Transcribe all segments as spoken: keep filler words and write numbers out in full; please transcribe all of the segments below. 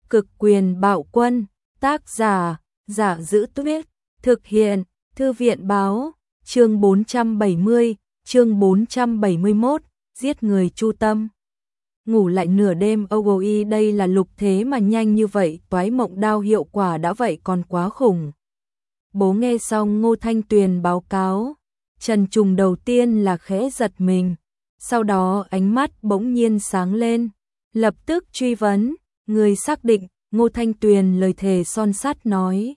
Cực quyền bạo quân, tác giả, Giả Giữ Tuyết, thực hiện, Thư viện báo, chương bốn trăm bảy mươi, chương bốn trăm bảy mươi mốt, giết người chu tâm. Ngủ lại nửa đêm ôi đây là lục thế mà nhanh như vậy, toái mộng đao hiệu quả đã vậy còn quá khủng. Bố nghe xong Ngô Thanh Tuyền báo cáo, Trần Trùng đầu tiên là khẽ giật mình, sau đó ánh mắt bỗng nhiên sáng lên, lập tức truy vấn, người xác định. Ngô Thanh Tuyền lời thề son sắt nói,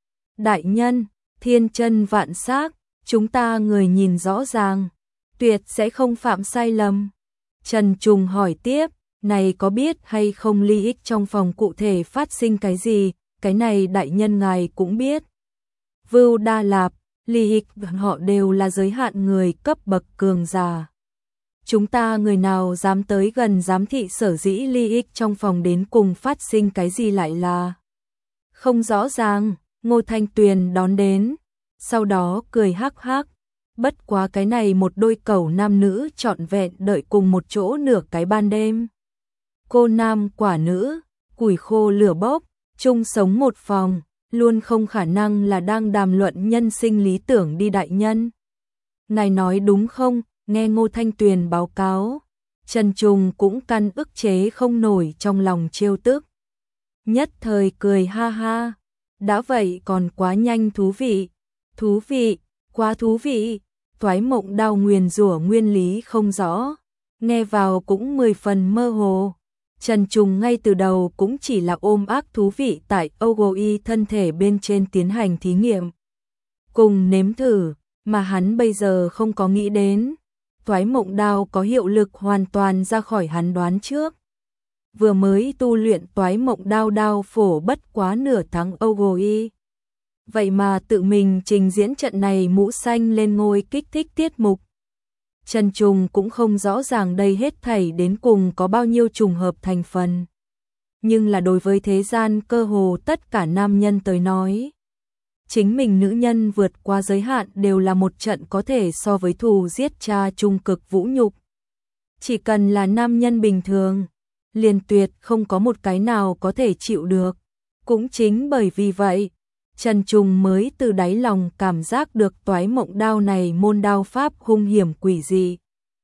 đại nhân, thiên chân vạn xác, chúng ta người nhìn rõ ràng, tuyệt sẽ không phạm sai lầm. Trần Trùng hỏi tiếp, này có biết hay không利ích trong phòng cụ thể phát sinh cái gì, cái này đại nhân ngài cũng biết. Vưu Đa Lạp,利ích họ đều là giới hạn người cấp bậc cường giả. Chúng ta người nào dám tới gần giám thị sở dĩ利ích trong phòng đến cùng phát sinh cái gì lại là không rõ ràng. Ngô Thanh Tuyền đón đến, sau đó cười hắc hắc, bất quá cái này một đôi cẩu nam nữ trọn vẹn đợi cùng một chỗ nửa cái ban đêm. Cô nam quả nữ, củi khô lửa bốc, chung sống một phòng, luôn không khả năng là đang đàm luận nhân sinh lý tưởng đi đại nhân. Ngài nói đúng không? Nghe Ngô Thanh Tuyền báo cáo, Trần Trùng cũng căn ức chế không nổi trong lòng trêu tức. Nhất thời cười ha ha, đã vậy còn quá nhanh thú vị, thú vị, quá thú vị, toái mộng đao nguyền rủa nguyên lý không rõ, nghe vào cũng mười phần mơ hồ. Trần Trùng ngay từ đầu cũng chỉ là ôm ác thú vị tại ôi thân thể bên trên tiến hành thí nghiệm, cùng nếm thử, mà hắn bây giờ không có nghĩ đến. Toái mộng đao có hiệu lực hoàn toàn ra khỏi hắn đoán trước. Vừa mới tu luyện toái mộng đao đao phổ bất quá nửa tháng ôi. Vậy mà tự mình trình diễn trận này mũ xanh lên ngôi kích thích tiết mục. Trần Trùng cũng không rõ ràng đây hết thảy đến cùng có bao nhiêu trùng hợp thành phần. Nhưng là đối với thế gian cơ hồ tất cả nam nhân tới nói, chính mình nữ nhân vượt qua giới hạn đều là một trận có thể so với thù giết cha trung cực vũ nhục. Chỉ cần là nam nhân bình thường, liền tuyệt không có một cái nào có thể chịu được. Cũng chính bởi vì vậy, Trần Trùng mới từ đáy lòng cảm giác được toái mộng đao này môn đao pháp hung hiểm quỷ dị.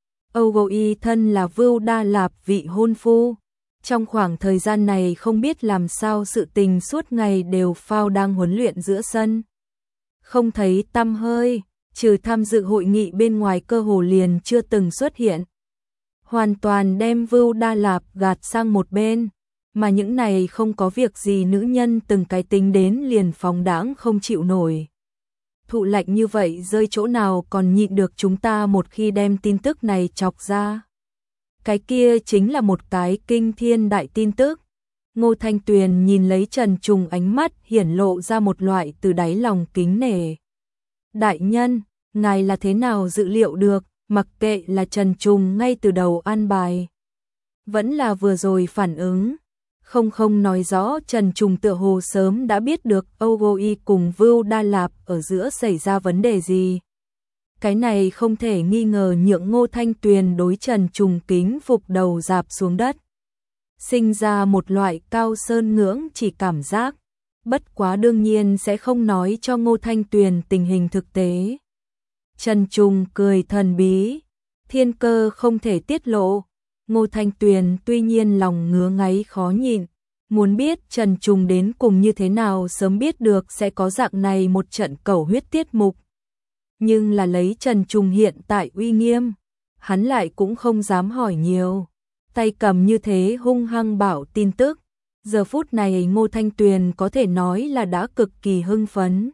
Ôi thân là Vưu Đa Lạp vị hôn phu. Trong khoảng thời gian này không biết làm sao sự tình suốt ngày đều phao đang huấn luyện giữa sân. Không thấy tăm hơi, trừ tham dự hội nghị bên ngoài cơ hồ liền chưa từng xuất hiện. Hoàn toàn đem Vưu Đa Lạp gạt sang một bên, mà những này không có việc gì nữ nhân từng cái tính đến liền phóng đãng không chịu nổi. Thụ lạnh như vậy rơi chỗ nào còn nhịn được chúng ta một khi đem tin tức này chọc ra. Cái kia chính là một cái kinh thiên đại tin tức. Ngô Thanh Tuyền nhìn lấy Trần Trùng ánh mắt hiển lộ ra một loại từ đáy lòng kính nể. Đại nhân, ngài là thế nào dự liệu được, mặc kệ là Trần Trùng ngay từ đầu an bài. Vẫn là vừa rồi phản ứng. Không không nói rõ Trần Trùng tựa hồ sớm đã biết được ôi cùng Vưu Đa Lạp ở giữa xảy ra vấn đề gì. Cái này không thể nghi ngờ nhượng Ngô Thanh Tuyền đối Trần Trùng kính phục đầu dạp xuống đất. Sinh ra một loại cao sơn ngưỡng chỉ cảm giác, bất quá đương nhiên sẽ không nói cho Ngô Thanh Tuyền tình hình thực tế. Trần Trùng cười thần bí, thiên cơ không thể tiết lộ. Ngô Thanh Tuyền tuy nhiên lòng ngứa ngáy khó nhịn, muốn biết Trần Trùng đến cùng như thế nào sớm biết được sẽ có dạng này một trận cẩu huyết tiết mục. Nhưng là lấy Trần Trùng hiện tại uy nghiêm, hắn lại cũng không dám hỏi nhiều. Tay cầm như thế hung hăng bảo tin tức. Giờ phút này Ngô Thanh Tuyền có thể nói là đã cực kỳ hưng phấn.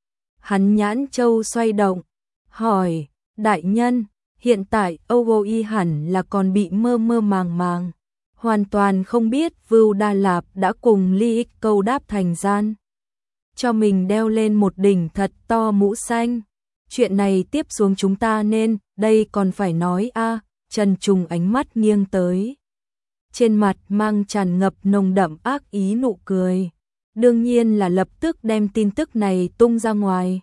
Hắn nhãn châu xoay động, hỏi, đại nhân, hiện tại ôi hẳn là còn bị mơ mơ màng màng. Hoàn toàn không biết Vưu Đa Lạp đã cùng ly ích câu đáp thành gian. Cho mình đeo lên một đỉnh thật to mũ xanh. Chuyện này tiếp xuống chúng ta nên, đây còn phải nói a à, Trần Trùng ánh mắt nghiêng tới. Trên mặt mang tràn ngập nồng đậm ác ý nụ cười. Đương nhiên là lập tức đem tin tức này tung ra ngoài.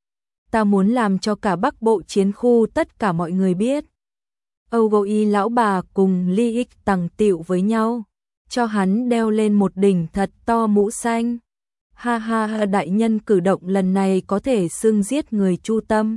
Ta muốn làm cho cả Bắc Bộ chiến khu tất cả mọi người biết. Âu lão bà cùng ly ích tằng tịu với nhau. cho hắn đeo lên một đỉnh thật to mũ xanh. Ha ha ha, đại nhân cử động lần này có thể xưng giết người chu tâm.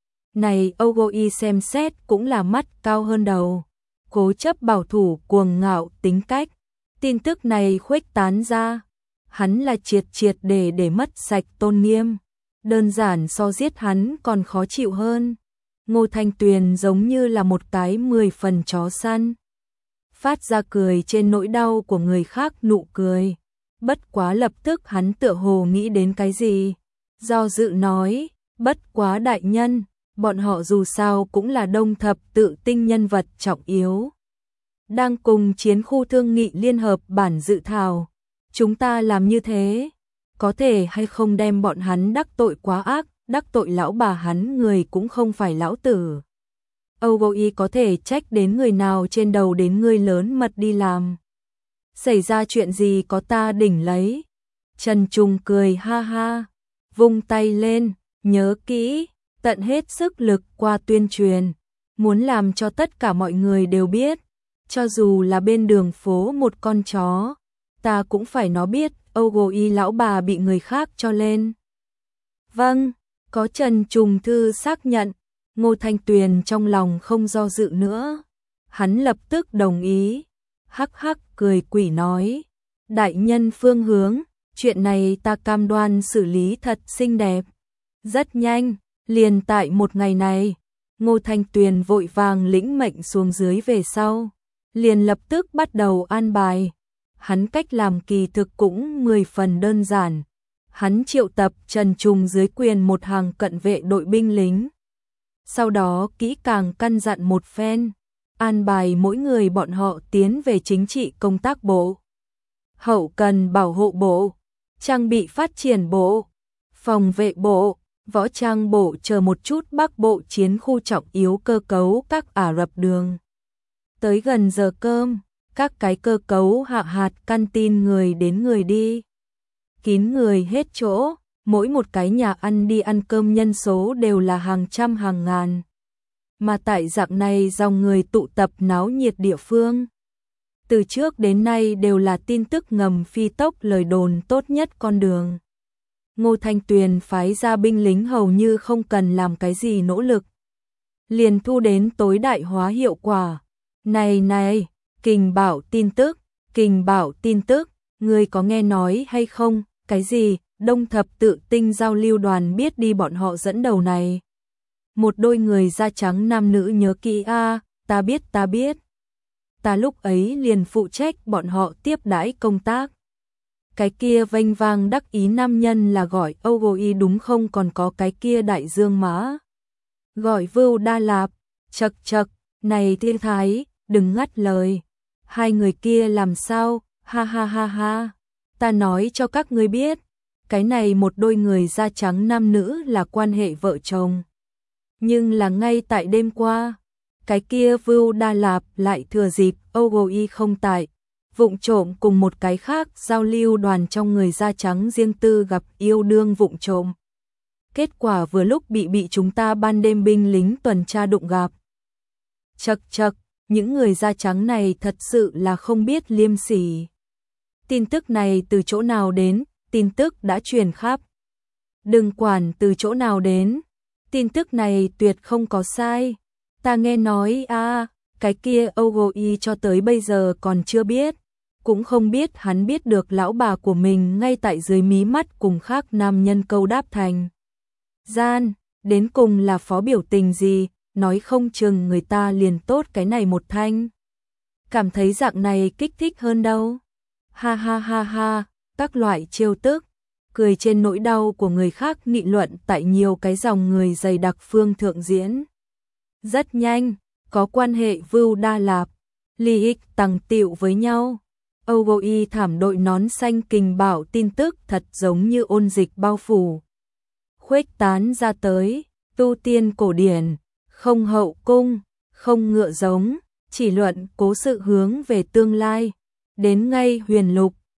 Này Ogoi xem xét cũng là mắt cao hơn đầu, cố chấp bảo thủ cuồng ngạo tính cách. Tin tức này khuếch tán ra, hắn là triệt triệt để để mất sạch tôn nghiêm, đơn giản so giết hắn còn khó chịu hơn. Ngô Thanh Tuyền giống như là một cái mười phần chó săn, phát ra cười trên nỗi đau của người khác nụ cười. Bất quá lập tức hắn tựa hồ nghĩ đến cái gì, do dự nói, bất quá đại nhân, bọn họ dù sao cũng là đông thập tự tinh nhân vật trọng yếu, đang cùng chiến khu thương nghị liên hợp bản dự thảo. Chúng ta làm như thế, có thể hay không đem bọn hắn đắc tội quá ác, đắc tội lão bà hắn người cũng không phải lão tử. Ogoi có thể trách đến người nào trên đầu đến ngươi lớn mật đi làm. Xảy ra chuyện gì có ta đỉnh lấy. Trần Trùng cười ha ha, vung tay lên, nhớ kỹ, tận hết sức lực qua tuyên truyền, muốn làm cho tất cả mọi người đều biết, cho dù là bên đường phố một con chó, ta cũng phải nó biết, Ogoi lão bà bị người khác cho lên. Vâng, có Trần Trùng Thư xác nhận, Ngô Thanh Tuyền trong lòng không do dự nữa, hắn lập tức đồng ý, hắc hắc cười quỷ nói, đại nhân phương hướng, chuyện này ta cam đoan xử lý thật xinh đẹp. Rất nhanh, liền tại một ngày này, Ngô Thanh Tuyền vội vàng lĩnh mệnh xuống dưới về sau, liền lập tức bắt đầu an bài. Hắn cách làm kỳ thực cũng mười phần đơn giản. Hắn triệu tập Trần Trùng dưới quyền một hàng cận vệ đội binh lính. Sau đó kỹ càng căn dặn một phen, an bài mỗi người bọn họ tiến về chính trị công tác bộ, hậu cần bảo hộ bộ, trang bị phát triển bộ, phòng vệ bộ, võ trang bộ chờ một chút bắc bộ chiến khu trọng yếu cơ cấu các Ả Rập đường. Tới gần giờ cơm, các cái cơ cấu hạ hạt căn tin người đến người đi, kín người hết chỗ, mỗi một cái nhà ăn đi ăn cơm nhân số đều là hàng trăm hàng ngàn. Mà tại dạng này dòng người tụ tập náo nhiệt địa phương, từ trước đến nay đều là tin tức ngầm phi tốc lời đồn tốt nhất con đường. Ngô Thanh Tuyền phái ra binh lính hầu như không cần làm cái gì nỗ lực, liền thu đến tối đại hóa hiệu quả. Này này, Kình Bảo tin tức, Kình Bảo tin tức, ngươi có nghe nói hay không? Cái gì? Đông thập tự tinh giao lưu đoàn biết đi bọn họ dẫn đầu này. Một đôi người da trắng nam nữ nhớ kỹ a, ta biết ta biết. Ta lúc ấy liền phụ trách bọn họ tiếp đãi công tác. Cái kia vênh vang đắc ý nam nhân là gọi Ogoi đúng không, còn có cái kia đại dương mã gọi Vưu Đa Lạp. Chậc chậc, này Thiên Thái, đừng ngắt lời. Hai người kia làm sao? Ha ha ha ha. Ta nói cho các ngươi biết, cái này một đôi người da trắng nam nữ là quan hệ vợ chồng. Nhưng là ngay tại đêm qua, cái kia Vưu Đa Lạp lại thừa dịp Ogoi không tại, vụng trộm cùng một cái khác giao lưu đoàn trong người da trắng riêng tư gặp yêu đương vụng trộm. Kết quả vừa lúc bị bị chúng ta ban đêm binh lính tuần tra đụng gặp. Chậc chậc, những người da trắng này thật sự là không biết liêm sỉ. Tin tức này từ chỗ nào đến? Tin tức đã truyền khắp. Đừng quản từ chỗ nào đến, tin tức này tuyệt không có sai. Ta nghe nói a, à, cái kia Ogoi cho tới bây giờ còn chưa biết, cũng không biết hắn biết được lão bà của mình ngay tại dưới mí mắt cùng khác nam nhân câu đáp thành gian, đến cùng là phó biểu tình gì, nói không chừng người ta liền tốt cái này một thanh. Cảm thấy dạng này kích thích hơn đâu. Ha ha ha ha, các loại trêu tức, cười trên nỗi đau của người khác nghị luận tại nhiều cái dòng người dày đặc phương thượng diễn. Rất nhanh, có quan hệ Vưu Đa Lạp, Ly Ích tằng tiệu với nhau. Ogoi thảm đội nón xanh Kình Bảo tin tức thật giống như ôn dịch bao phủ, khuếch tán ra tới. Tu tiên cổ điển, không hậu cung, không ngựa giống, chỉ luận cố sự hướng về tương lai. Đến ngay huyền lục,